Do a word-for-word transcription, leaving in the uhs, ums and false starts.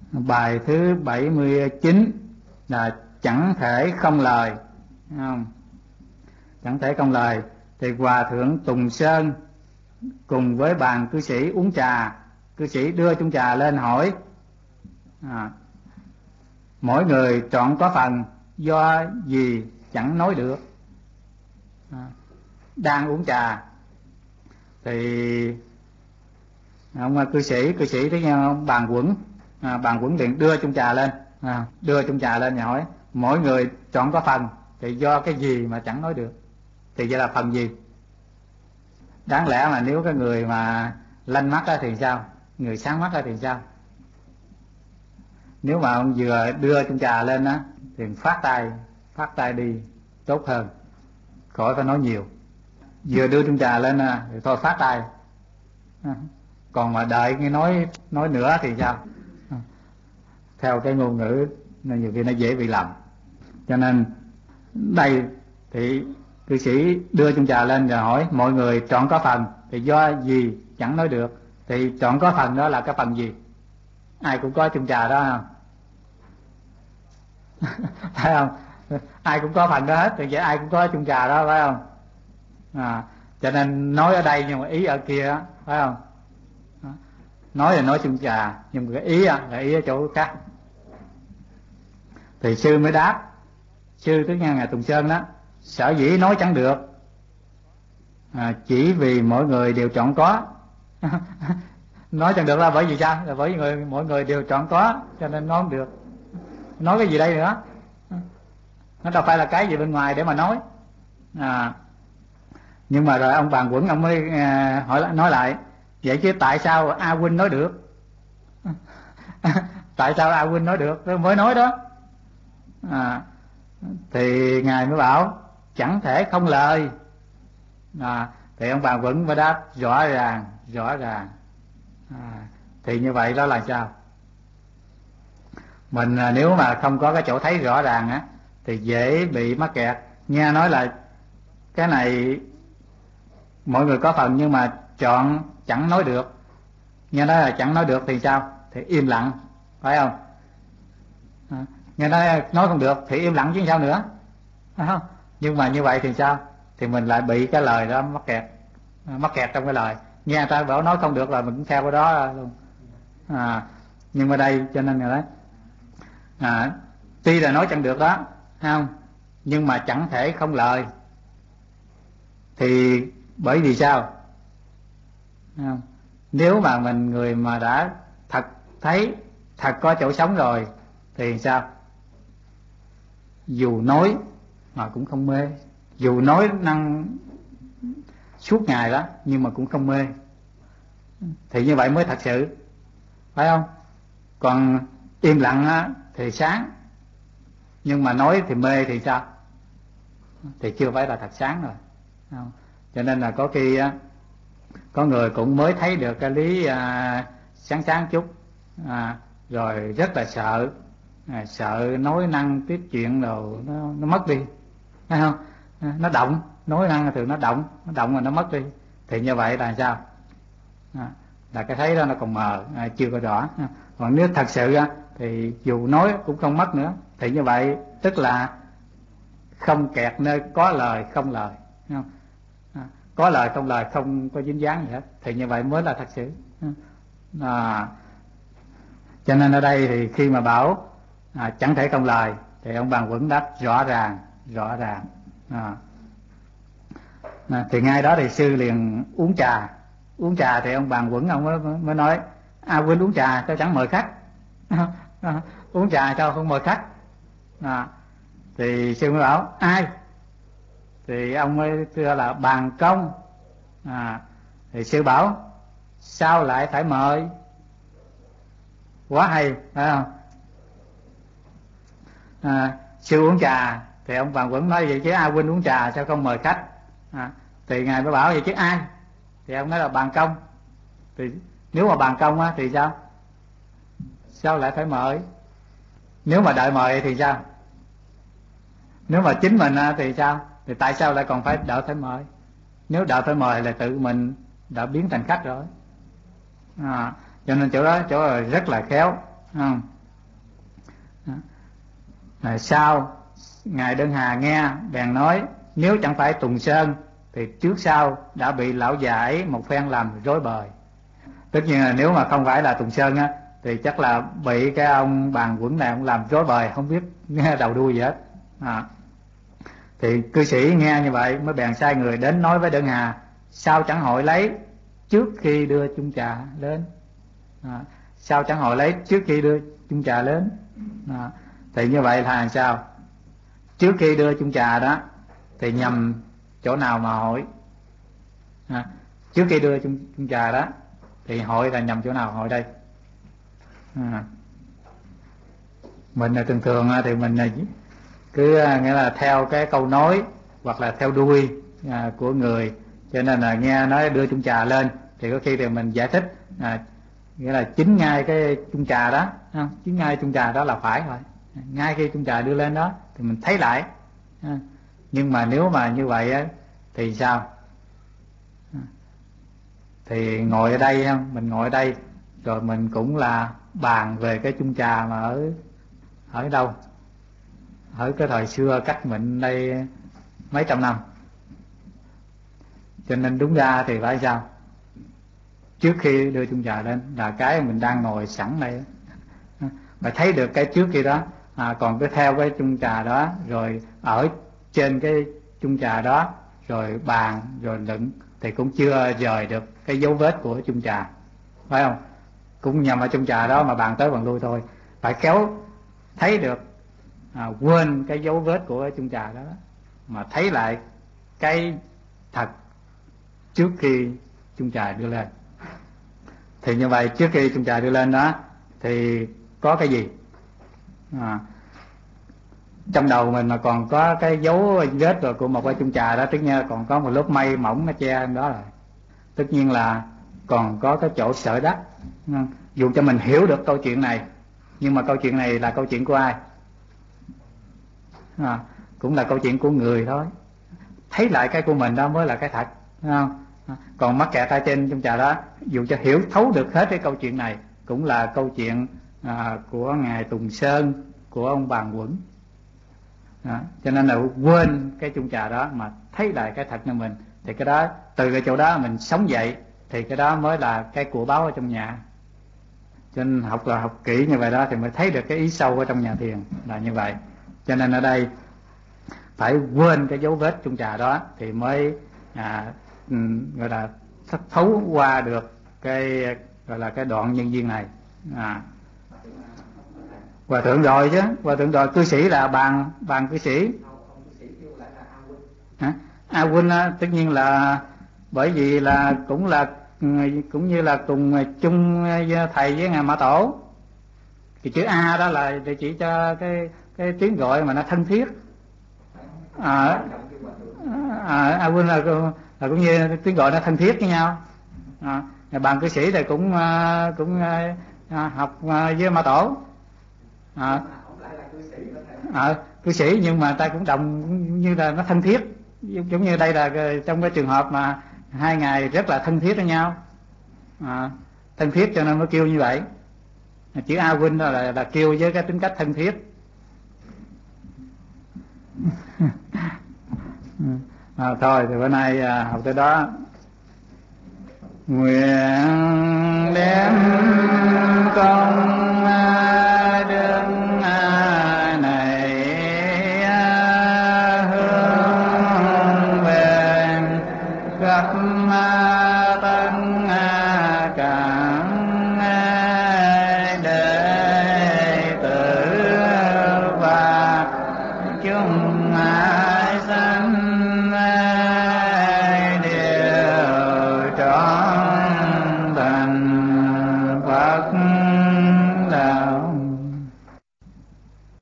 Bài thứ bảy mươi chín là chẳng thể không lời, không? Chẳng thể không lời. Thì Hòa Thượng Tùng Sơn cùng với bàn cư sĩ uống trà. Cư sĩ đưa chung trà lên hỏi, à, mỗi người chọn có phần, do gì chẳng nói được. À, đang uống trà thì ông cư sĩ cư sĩ thấy ông bàn quẩn, à, bàn quẩn liền đưa chung trà lên, à, đưa chung trà lên và hỏi mỗi người chọn có phần thì do cái gì mà chẳng nói được. Thì vậy là phần gì? Đáng lẽ mà nếu cái người mà lanh mắt thì sao, người sáng mắt thì sao? Nếu mà ông vừa đưa chung trà lên á thì phát tay phát tay đi tốt hơn, khỏi phải nói nhiều. Vừa đưa chung trà lên á thì thôi phát tay, còn mà đợi nghe nói nói nữa thì sao? Theo cái ngôn ngữ nên nhiều khi nó dễ bị lầm. Cho nên đây thì cư sĩ đưa chung trà lên và hỏi mọi người chọn có phần thì do gì chẳng nói được. Thì chọn có phần đó là cái phần gì? Ai cũng có chung trà đó không? Phải không? Ai cũng có phần đó hết, thì vậy ai cũng có chung trà đó, phải không? À, cho nên nói ở đây nhưng mà ý ở kia đó, phải không? Nói là nói chung trà, nhưng mà cái ý là ý ở chỗ khác. Thì sư mới đáp, sư tức nghe ngài Tùng Sơn đó, sở dĩ nói chẳng được, à, chỉ vì mỗi người đều chọn có. Nói chẳng được là bởi vì sao? Là bởi vì người, mỗi người đều chọn có, cho nên nói không được. Nói cái gì đây nữa? Nó đâu phải là cái gì bên ngoài để mà nói. À, nhưng mà rồi ông bàn quẩn ông mới à, hỏi nói lại, vậy chứ tại sao A Huynh nói được? Tại sao A Huynh nói được? Tôi mới nói đó. À, thì ngài mới bảo chẳng thể không lời. À, thì ông bàn quẩn mới đáp rõ ràng, rõ ràng. À, thì như vậy đó là sao? Mình nếu mà không có cái chỗ thấy rõ ràng á thì dễ bị mắc kẹt. Nghe nói là cái này mọi người có phần nhưng mà chọn chẳng nói được. Nghe nói là chẳng nói được thì sao? Thì im lặng, phải không? À, nghe nói nói không được thì im lặng chứ sao nữa, phải không? Nhưng mà như vậy thì sao? Thì mình lại bị cái lời đó mắc kẹt, mắc kẹt trong cái lời. Nghe người ta bảo nói không được là mình cũng theo cái đó luôn. À, nhưng mà đây cho nên là đấy, à, tuy là nói chẳng được đó, không? Nhưng mà chẳng thể không lời. Thì bởi vì sao? Không? Nếu mà mình người mà đã thật thấy, thật có chỗ sống rồi thì sao? Dù nói mà cũng không mê. Dù nói năng suốt ngày đó nhưng mà cũng không mê. Thì như vậy mới thật sự, phải không? Còn im lặng á, thì sáng, nhưng mà nói thì mê thì sao? Thì chưa phải là thật sáng rồi, không? Cho nên là có khi á, có người cũng mới thấy được cái lý à, sáng sáng chút, à, rồi rất là sợ, à, sợ nói năng tiếp chuyện rồi nó, nó mất đi, thấy không? À, nó động, nói năng thường nó động, nó động rồi nó mất đi. Thì như vậy là sao? À, là cái thấy đó nó còn mờ, à, chưa có rõ. À, còn nếu thật sự á, thì dù nói cũng không mất nữa. Thì như vậy tức là không kẹt nơi có lời không lời, không? À, có lời không lời, không có dính dáng gì hết. Thì như vậy mới là thật sự. À, cho nên ở đây thì khi mà bảo à, chẳng thể không lời thì ông bàn quẩn đáp rõ ràng, rõ ràng. À, à, thì ngay đó thì sư liền uống trà. Uống trà thì ông bàn quẩn ông mới, mới nói A à, Huynh uống trà sao chẳng mời khách? À, uống trà sao không mời khách? À, thì sư mới bảo ai? Thì ông mới thưa là Bàn Công. À, thì sư bảo sao lại phải mời? Quá hay, phải không? À, sư uống trà thì ông Bàn Quẩn nói vậy chứ A Huynh uống trà sao không mời khách? À, thì ngài mới bảo vậy chứ ai? Thì ông nói là Bàn Công. Thì nếu mà Bàn Công á thì sao? Sao lại phải mời? Nếu mà đợi mời thì sao? Nếu mà chính mình á thì sao? Thì tại sao lại còn phải đợi phải mời? Nếu đợi phải mời là tự mình đã biến thành khách rồi. À, cho nên chỗ đó chỗ đó rất là khéo, không? À, sau ngài Đơn Hà nghe bèn nói, nếu chẳng phải Tùng Sơn thì trước sau đã bị lão già ấy một phen làm rối bời. Tất nhiên là nếu mà không phải là Tùng Sơn á thì chắc là bị cái ông Bàn Quẩn này ông làm rối bời, không biết nghe đầu đuôi gì hết. À, thì cư sĩ nghe như vậy mới bèn sai người đến nói với Đơn Hà, sao chẳng hội lấy trước khi đưa chung trà lên. À, sao chẳng hội lấy trước khi đưa chung trà lên. À, thì như vậy là làm sao? Trước khi đưa chung trà đó thì nhằm chỗ nào mà hội? À, trước khi đưa chung, chung trà đó thì hội là nhằm chỗ nào hội đây? À, mình là thường thường thì mình cứ nghĩa là theo cái câu nói hoặc là theo đuôi à, của người, cho nên là nghe nói đưa chung trà lên thì có khi thì mình giải thích à, nghĩa là chính ngay cái chung trà đó, không? Chính ngay chung trà đó là phải rồi, ngay khi chung trà đưa lên đó thì mình thấy lại. À, nhưng mà nếu mà như vậy á, thì sao? À, thì ngồi ở đây, mình ngồi ở đây rồi mình cũng là bàn về cái chung trà mà ở ở đâu? Ở cái thời xưa cách mình đây mấy trăm năm, cho nên đúng ra thì phải sao? Trước khi đưa chung trà lên là cái mình đang ngồi sẵn đây, phải thấy được cái trước khi đó. À, còn cứ theo cái chung trà đó rồi ở trên cái chung trà đó rồi bàn rồi đựng thì cũng chưa rời được cái dấu vết của chung trà, phải không? Cũng nhằm ở chung trà đó mà bàn tới bàn lui thôi, phải khéo thấy được, à, quên cái dấu vết của cái chung trà đó mà thấy lại cái thật trước khi chung trà đưa lên. Thì như vậy trước khi chung trà đưa lên đó thì có cái gì? À, trong đầu mình mà còn có cái dấu vết rồi của một cái chung trà đó, tất nhiên còn có một lớp mây mỏng nó che đó rồi, tất nhiên là còn có cái chỗ sợi đất. Dù cho mình hiểu được câu chuyện này, nhưng mà câu chuyện này là câu chuyện của ai? À, cũng là câu chuyện của người thôi. Thấy lại cái của mình đó mới là cái thật, đúng không? À, còn mắc kẹt ở trên chung trà đó, dù cho hiểu thấu được hết cái câu chuyện này, cũng là câu chuyện à, của ngài Tùng Sơn, của ông Bàn Quẩn. À, cho nên là quên cái chung trà đó mà thấy lại cái thật của mình, thì cái đó từ cái chỗ đó mình sống dậy, thì cái đó mới là cái của báu ở trong nhà. Cho nên học là học kỹ như vậy đó thì mới thấy được cái ý sâu ở trong nhà thiền là như vậy. Cho nên ở đây phải quên cái dấu vết chung trà đó thì mới à, gọi là thấu qua được cái gọi là cái đoạn nhân duyên này. À, hòa thượng rồi chứ, hòa thượng rồi, cư sĩ là bàn bàn cư sĩ. Hả? A Huynh tất nhiên là bởi vì là cũng là cũng như là cùng chung thầy với ngài Mã Tổ. Thì chữ A đó là để chỉ cho cái cái tiếng gọi mà nó thân thiết. À, à, A Huynh là, là cũng như tiếng gọi nó thân thiết với nhau. À, bàn cư sĩ thì cũng cũng học với Mã Tổ. À, à, cư sĩ nhưng mà ta cũng đồng như là nó thân thiết, giống như đây là trong cái trường hợp mà hai ngài rất là thân thiết với nhau. À, thân thiết cho nên mới kêu như vậy. Chữ A Huynh đó là, là kêu với cái tính cách thân thiết. À, thôi thì bữa nay à, học tới đó. Nguyện đem công đương này hướng về gặp